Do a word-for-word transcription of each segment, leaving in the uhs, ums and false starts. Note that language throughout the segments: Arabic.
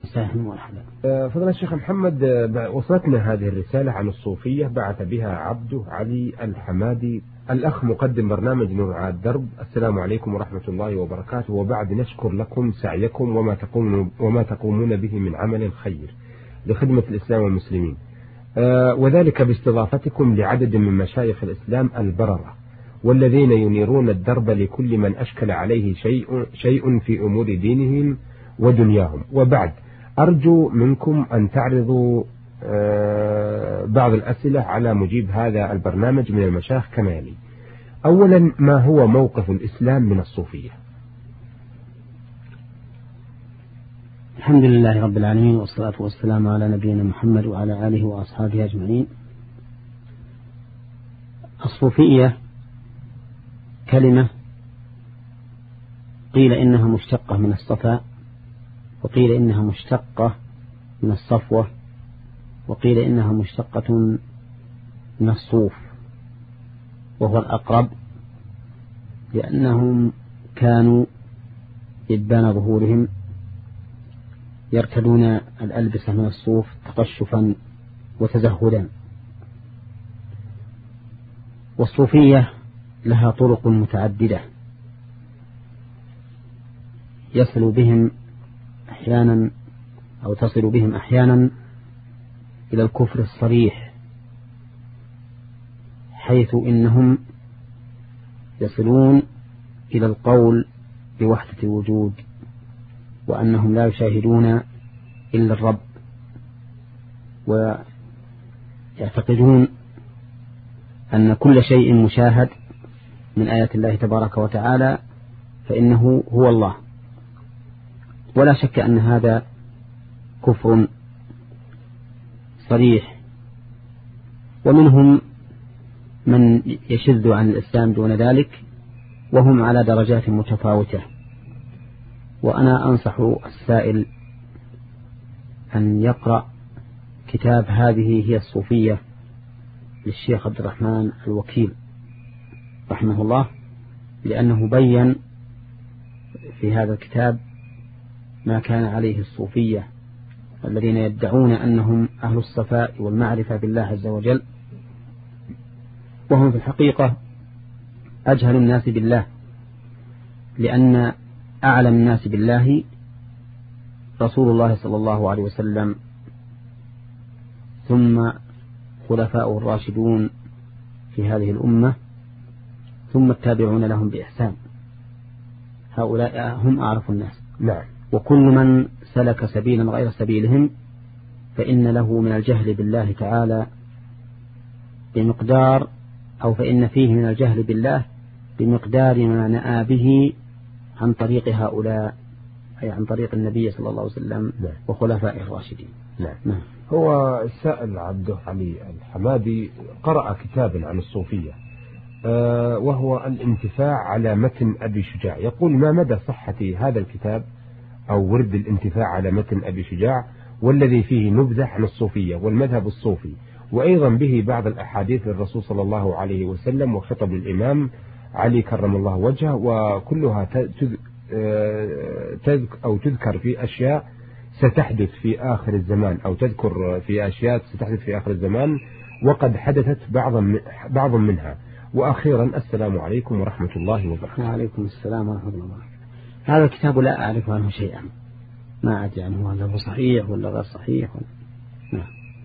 صحيح مرحبا. فضل الشيخ محمد، وصلتنا هذه الرسالة عن الصوفية، بعث بها عبده علي الحمادي. الأخ مقدم برنامج نور على الدرب: السلام عليكم ورحمة الله وبركاته، وبعد نشكر لكم سعيكم وما تقومون, وما تقومون به من عمل خير لخدمة الإسلام والمسلمين، وذلك باستضافتكم لعدد من مشايخ الإسلام البررة والذين ينيرون الدرب لكل من أشكل عليه شيء, شيء في أمور دينهم ودنياهم. وبعد أرجو منكم أن تعرضوا بعض الأسئلة على مجيب هذا البرنامج من المشايخ كما يلي: أولا، ما هو موقف الإسلام من الصوفية؟ الحمد لله رب العالمين، والصلاة والسلام على نبينا محمد وعلى آله وأصحابه أجمعين. الصوفية كلمة قيل إنها مشتقة من الصفاء، وقيل إنها مشتقة من الصفوة، وقيل إنها مشتقة من الصوف، وهو الأقرب، لأنهم كانوا إبان ظهورهم يرتدون الألبسة من الصوف تقشفا وتزهدا. والصوفية لها طرق متعددة يصل بهم أحيانا أو تصل بهم أحيانا إلى الكفر الصريح، حيث إنهم يصلون إلى القول بوحدة الوجود، وأنهم لا يشاهدون إلا الرب، ويعتقدون أن كل شيء مشاهد من آيات الله تبارك وتعالى فإنه هو الله. ولا شك أن هذا كفر صريح، ومنهم من يشذ عن الإسلام دون ذلك، وهم على درجات متفاوتة. وأنا أنصح السائل أن يقرأ كتاب هذه هي الصوفية للشيخ عبد الرحمن الوكيل رحمه الله، لأنه بين في هذا الكتاب ما كان عليه الصوفية الذين يدعون أنهم أهل الصفاء والمعرفة بالله عز وجل، وهم في الحقيقة أجهل الناس بالله، لأن أعلم الناس بالله رسول الله صلى الله عليه وسلم، ثم خلفاؤه الراشدون في هذه الأمة، ثم التابعون لهم بإحسان. هؤلاء هم أعرف الناس. نعم. وكل من سلك سبيلا غير سبيلهم فإن له من الجهل بالله تعالى بمقدار، أو فإن فيه من الجهل بالله بمقدار ما نأى به عن طريق هؤلاء، أي عن طريق النبي صلى الله عليه وسلم وخلفائه الراشدين. نعم. نعم. هو السائل عبده علي الحمادي قرأ كتابا عن الصوفية، أه وهو الانتفاع على متن أبي شجاع. يقول: ما مدى صحة هذا الكتاب أو ورد الانتفاع على متن أبي شجاع، والذي فيه نبذة عن الصوفية والمذهب الصوفي، وأيضا به بعض الأحاديث للرسول صلى الله عليه وسلم وخطب الإمام علي كرم الله وجهه، وكلها تذكر أو تذكر في أشياء ستحدث في آخر الزمان، أو تذكر في أشياء ستحدث في آخر الزمان وقد حدثت بعض منها. وأخيرا السلام عليكم ورحمة الله وبركاته. وعليكم السلام ورحمة الله وبركاته. هذا الكتاب لا أعرف عنه شيئا، ما أدري عنه هل هو صحيح ولا غير صحيح. نعم.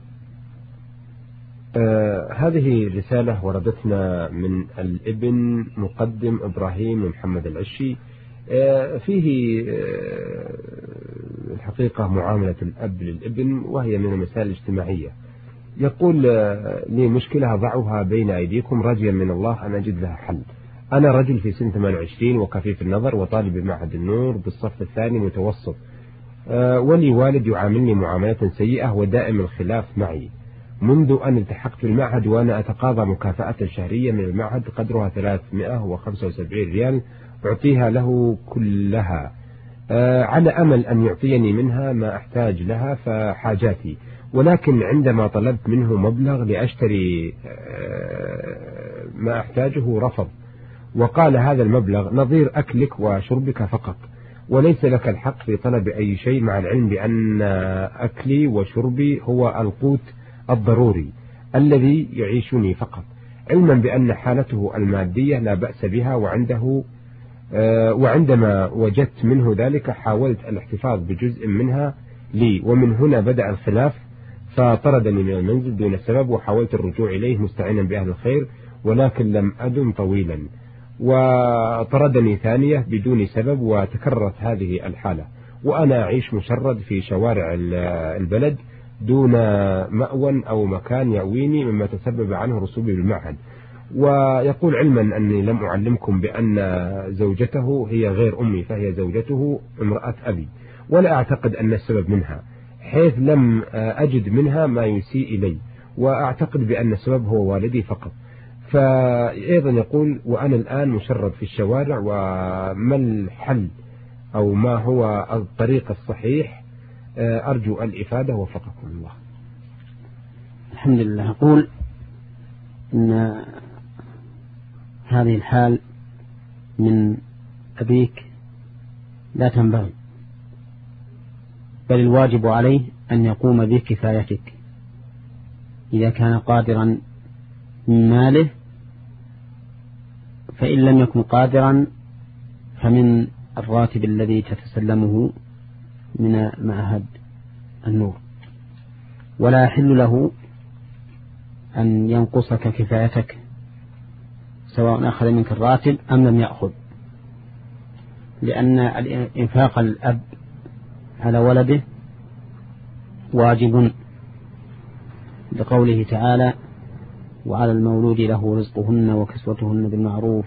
آه هذه رسالة وردتنا من الابن مقدم إبراهيم محمد العشي، آه فيه آه الحقيقة معاملة الأب للابن، وهي من المسائل الاجتماعية. يقول: آه لي مشكلة أضعها بين أيديكم راجيا من الله أن أجد لها حل. أنا رجل في سن ثمانية وعشرين وكفيف النظر وطالب بمعهد النور بالصف الثاني متوسط، آه ولي والد يعاملني معاملة سيئة ودائم الخلاف معي منذ أن التحقت بالمعهد، وأنا أتقاضى مكافأة شهرية من المعهد قدرها ثلاثمائة وخمسة وسبعين ريال أعطيها له كلها، آه على أمل أن يعطيني منها ما أحتاج لها فحاجاتي، ولكن عندما طلبت منه مبلغ لأشتري آه ما أحتاجه رفض، وقال: هذا المبلغ نظير أكلك وشربك فقط، وليس لك الحق في طلب أي شيء، مع العلم بأن أكلي وشربي هو القوت الضروري الذي يعيشني فقط، علما بأن حالته المادية لا بأس بها، وعنده وعندما وجدت منه ذلك حاولت الاحتفاظ بجزء منها لي، ومن هنا بدأ الخلاف، فطردني من المنزل دون سبب، وحاولت الرجوع إليه مستعينا بأهل الخير ولكن لم أدم طويلا، وطردني ثانية بدون سبب، وتكررت هذه الحالة، وأنا أعيش مشرد في شوارع البلد دون مأوى أو مكان يأويني، مما تسبب عنه رسوبي بالمعهد. ويقول علما أني لم أعلمكم بأن زوجته هي غير أمي، فهي زوجته امرأة أبي، ولا أعتقد أن السبب منها، حيث لم أجد منها ما يسيء إلي، وأعتقد بأن السبب هو والدي فقط. فأيضا يقول وأنا الآن مشرد في الشوارع، وما الحل أو ما هو الطريق الصحيح؟ أرجو الإفادة وفقكم الله. الحمد لله. أقول إن هذه الحال من أبيك لا تنبغي، بل الواجب عليه أن يقوم بكفايتك إذا كان قادرا من ماله، فإن لم يكن قادرا فمن الراتب الذي تتسلمه من معهد النور، ولا يحل له أن ينقصك كفايتك سواء أخذ منك الراتب أم لم يأخذ، لأن إنفاق الأب على ولده واجب، لقوله تعالى وعلى المولود له رزقهن وكسوتهن بالمعروف،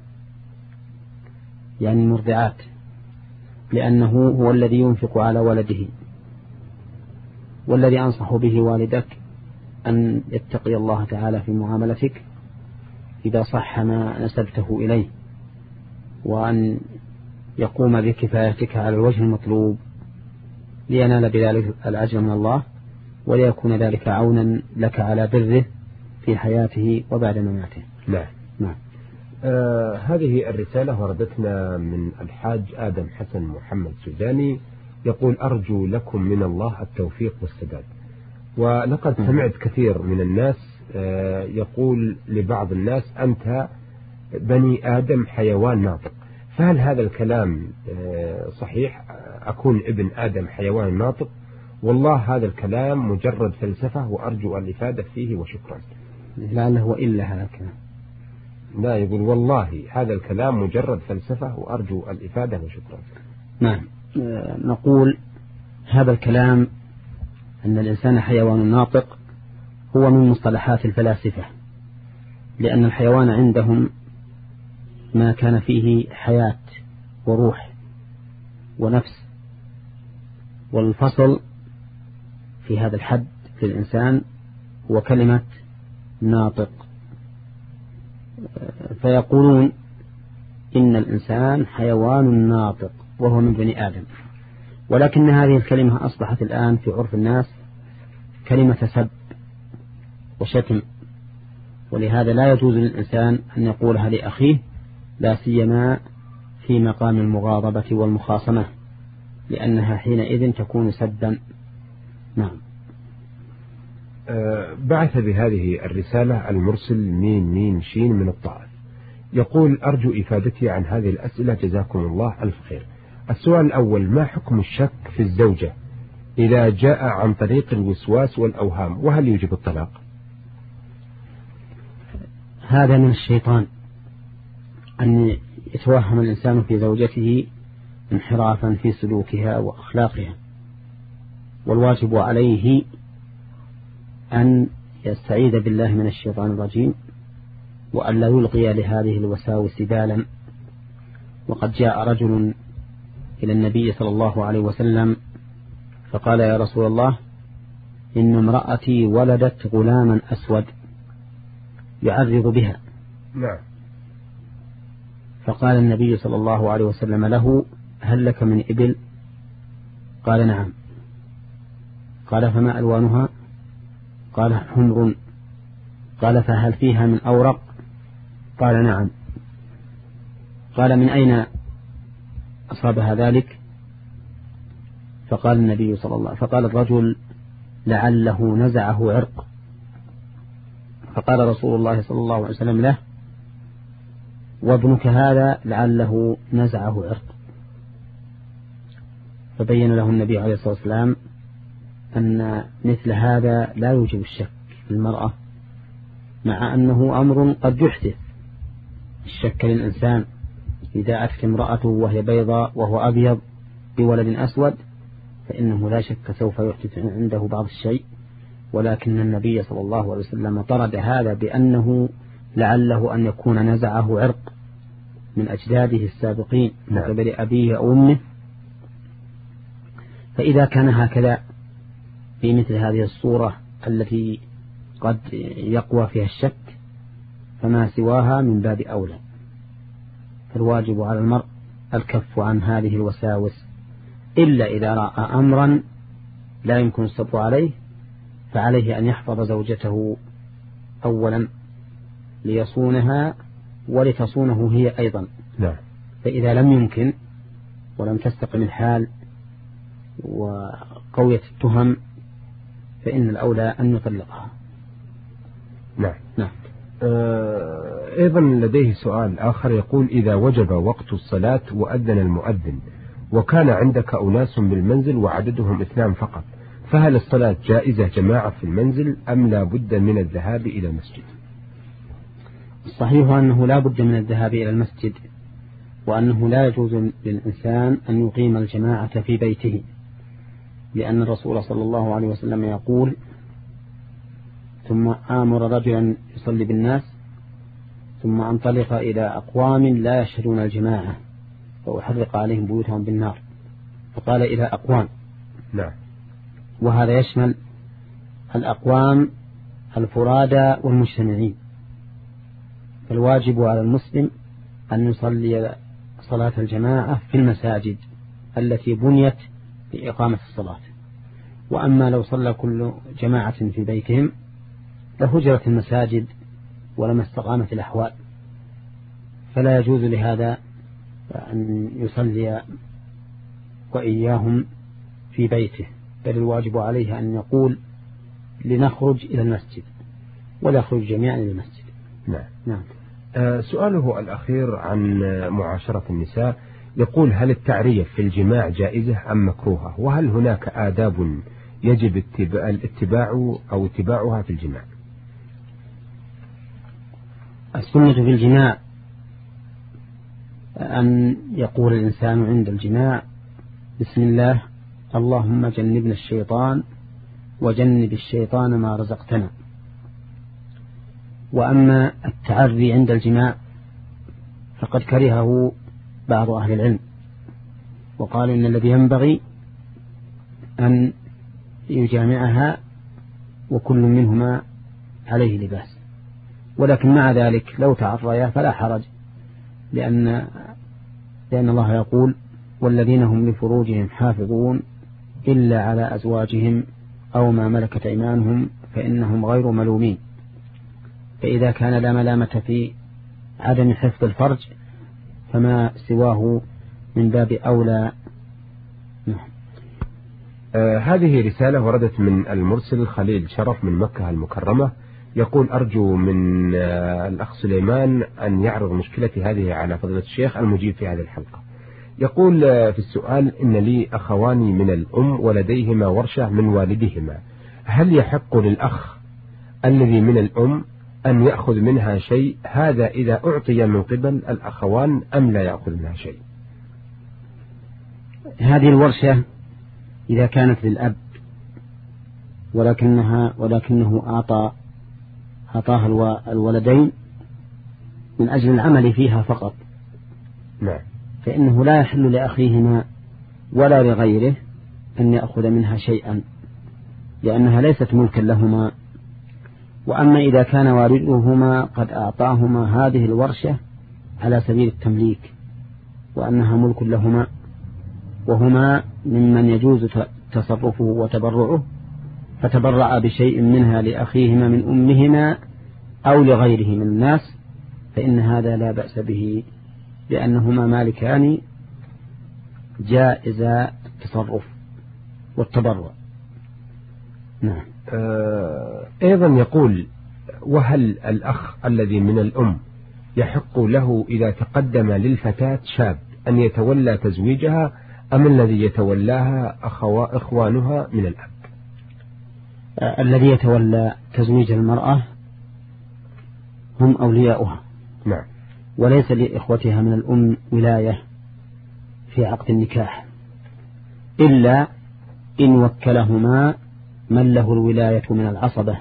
يعني المرضعات، لأنه هو الذي ينفق على ولده. والذي أنصح به والدك أن يتقي الله تعالى في معاملتك إذا صح ما نسبته إليه، وأن يقوم بكفايتك على الوجه المطلوب لينال بذلك الأجر من الله، وليكون ذلك عونا لك على بره في حياته وبعد مماته. نعم. نعم. آه هذه الرسالة وردتنا من الحاج آدم حسن محمد سوداني، يقول أرجو لكم من الله التوفيق والسداد. ولقد سمعت كثير من الناس آه يقول لبعض الناس أنت بني آدم حيوان ناطق، فهل هذا الكلام آه صحيح؟ أكون ابن آدم حيوان ناطق؟ والله هذا الكلام مجرد فلسفة، وأرجو الإفادة فيه وشكرا. لعله وإلا هذا الكلام. لا، يقول والله هذا الكلام مجرد فلسفة، وأرجو الإفادة وشكرا. نعم. نقول هذا الكلام أن الإنسان حيوان ناطق هو من مصطلحات الفلاسفة، لأن الحيوان عندهم ما كان فيه حياة وروح ونفس، والفصل في هذا الحد في الإنسان هو كلمة ناطق، فيقولون إن الإنسان حيوان ناطق وهو من بني آدم، ولكن هذه الكلمة أصبحت الآن في عرف الناس كلمة سب وشتم، ولهذا لا يجوز للإنسان أن يقولها لأخيه، لا سيما في مقام المغاضبة والمخاصمة، لأنها حينئذ تكون سبا. نعم. أه بعث بهذه الرسالة المرسل مين مين شين من الطائف، يقول أرجو إفادتي عن هذه الأسئلة جزاكم الله ألف خير. السؤال الأول: ما حكم الشك في الزوجة إذا جاء عن طريق الوسواس والأوهام، وهل يوجب الطلاق؟ هذا من الشيطان أن يتوهم الإنسان في زوجته انحرافا في سلوكها وأخلاقها، والواجب عليه أن يستعيذ بالله من الشيطان الرجيم، وأن لا يلقي لهذه الوساوس بالا. وقد جاء رجل إلى النبي صلى الله عليه وسلم فقال: يا رسول الله، إن امرأتي ولدت غلاما أسود يعرض بها. نعم. فقال النبي صلى الله عليه وسلم له: هل لك من إبل؟ قال: نعم. قال: فما ألوانها؟ قال: حمر. قال: فهل فيها من أورق؟ قال: نعم. قال: من أين أصابها ذلك فقال النبي صلى الله عليه وسلم فقال الرجل لعله نزعه عرق، فقال رسول الله صلى الله عليه وسلم له وابنك هذا لعله نزعه عرق، فبين له النبي عليه الصلاة والسلام أن مثل هذا لا يوجب الشك في المرأة، مع أنه أمر قد يحدث الشك للإنسان إذا أتت امرأته وهي بيضاء وهو أبيض بولد أسود فإنه لا شك سوف يحدث عنده بعض الشيء، ولكن النبي صلى الله عليه وسلم طرد هذا بأنه لعله أن يكون نزعه عرق من أجداده السابقين من قبل أبيه أو أمه. فإذا كان هكذا في مثل هذه الصورة التي قد يقوى فيها الشك فما سواها من باب أولى، فالواجب على المرء الكف عن هذه الوساوس، إلا إذا رأى أمرا لا يمكن الصبر عليه فعليه أن يحفظ زوجته أولا ليصونها ولتصونه هي أيضا. نعم. فإذا لم يمكن ولم تستقم الحال وقوية التهم فإن الأولى أن يطلقها. نعم. نعم. آه أيضا لديه سؤال آخر يقول إذا وجب وقت الصلاة وأذن المؤذن وكان عندك أناس بالمنزل وعددهم اثنان فقط، فهل الصلاة جائزة جماعة في المنزل أم لا بد من الذهاب إلى المسجد؟ الصحيح أنه لا بد من الذهاب إلى المسجد، وأنه لا يجوز للإنسان أن يقيم الجماعة في بيته، لأن الرسول صلى الله عليه وسلم يقول ثم آمر رجلا يصلي بالناس ثم انطلق إلى أقوام لا يشهدون الجماعة فأحرق عليهم بيوتهم بالنار، فقال إلى أقوام. نعم. وهذا يشمل الأقوام الفرادى والمجتمعين، فالواجب على المسلم أن يصلي صلاة الجماعة في المساجد التي بنيت لإقامة الصلاة. وأما لو صلى كل جماعة في بيتهم لهجرت المساجد ولما استقامت الأحوال، فلا يجوز لهذا أن يصلي وإياهم في بيته، بل الواجب عليه أن يقول لنخرج إلى المسجد ولا يخرج جميعا إلى المسجد. نعم. نعم. آه سؤاله الأخير عن معاشرة النساء يقول هل التعريف في الجماع جائزة أم مكروهة، وهل هناك آداب يجب اتباع الاتباع أو اتباعها في الجماع؟ السنة في الجماع أن يقول الإنسان عند الجماع بسم الله اللهم جنبنا الشيطان وجنب الشيطان ما رزقتنا. وأما التعري عند الجماع فقد كرهه بعض أهل العلم وقال إن الذي ينبغي أن يجامعها وكل منهما عليه لباس، ولكن مع ذلك لو تعريا فلا حرج، لأن لأن الله يقول والذين هم لفروجهم حافظون إلا على أزواجهم أو ما ملكت أيمانهم فإنهم غير ملومين. فإذا كان لا ملامة في عدم حفظ الفرج فما سواه من باب أولى. آه هذه رسالة وردت من المرسل خليل شرف من مكة المكرمة، يقول أرجو من آه الأخ سليمان أن يعرض مشكلتي هذه على فضيلة الشيخ المجيب في هذه الحلقة. يقول آه في السؤال إن لي أخواني من الأم ولديهما ورشة من والدهما، هل يحق للأخ الذي من الأم أن يأخذ منها شيء، هذا إذا أعطي من قبل الأخوان أم لا يأخذ منها شيء؟ هذه الورشة إذا كانت للأب ولكنها ولكنه أعطى أعطاها الولدين من أجل العمل فيها فقط، نعم، فإنه لا يحل لأخيهما ولا لغيره أن يأخذ منها شيئا لأنها ليست ملكا لهما. وأما إذا كان والدهما قد أعطاهما هذه الورشة على سبيل التمليك وأنها ملك لهما وهما ممن يجوز تصرفه وتبرعه، فتبرع بشيء منها لأخيهما من أمهما أو لغيره من الناس، فإن هذا لا بأس به لأنهما مالكان جائز التصرف والتبرع. نعم. آه أيضا يقول: وهل الأخ الذي من الأم يحق له إذا تقدم للفتاة شاب أن يتولى تزويجها أم الذي يتولاها أخوا إخوانها من الأب؟ آه الذي يتولى تزويج المرأة هم أولياؤها. نعم. وليس لإخوتها من الأم ولاية في عقد النكاح إلا إن وكلهما من له الولاية من العصبة،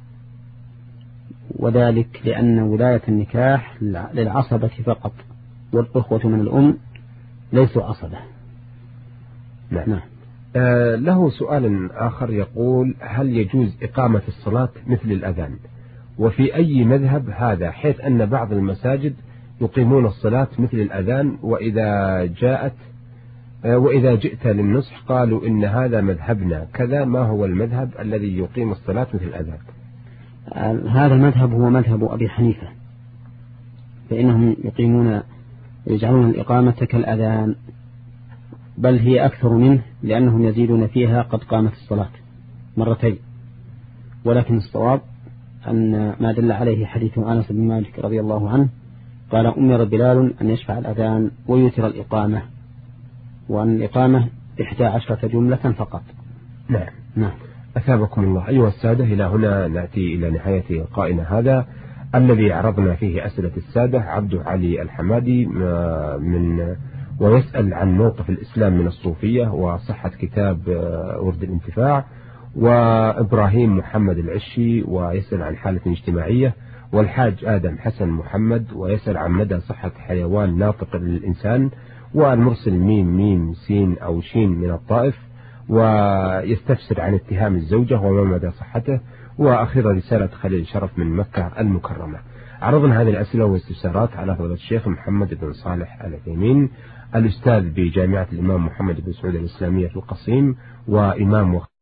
وذلك لأن ولاية النكاح للعصبة فقط، والأخوة من الأم ليسوا عصبة. نعم. نعم. آه له سؤال آخر يقول: هل يجوز إقامة الصلاة مثل الأذان؟ وفي أي مذهب هذا؟ حيث أن بعض المساجد يقيمون الصلاة مثل الأذان، وإذا جاءت وإذا جئت للنصح قالوا إن هذا مذهبنا كذا. ما هو المذهب الذي يقيم الصلاة مثل الأذان؟ هذا المذهب هو مذهب أبي حنيفة، فإنهم يقيمون يجعلون الإقامة كالأذان، بل هي أكثر منه، لأنهم يزيدون فيها قد قامت الصلاة مرتين. ولكن الصواب أن ما دل عليه حديث أنس بن مالك رضي الله عنه قال: أمر بلال أن يشفع الأذان ويوتر الإقامة، وأن الإقامة إحدى عشرة جملة فقط. نعم. نعم. أثابكم الله. أيها السادة، إلى هنا نأتي إلى نهاية لقائنا هذا الذي عرضنا فيه أسئلة السادة. عبد علي الحمادي من ويسأل عن موقف الإسلام من الصوفية وصحة كتاب ورد الانتفاع، وإبراهيم محمد العشي ويسأل عن حالة اجتماعية، والحاج آدم حسن محمد ويسأل عن مدى صحة حيوان ناطق للإنسان، والمرسل ميم ميم سين أو شين من الطائف ويستفسر عن اتهام الزوجة وما مدى صحته، وأخيرا رسالة خليل شرف من مكة المكرمة. عرضنا هذه الأسئلة والاستفسارات على فضيلة الشيخ محمد بن صالح العثيمين، الأستاذ بجامعة الإمام محمد بن سعود الإسلامية في القصيم، وإمام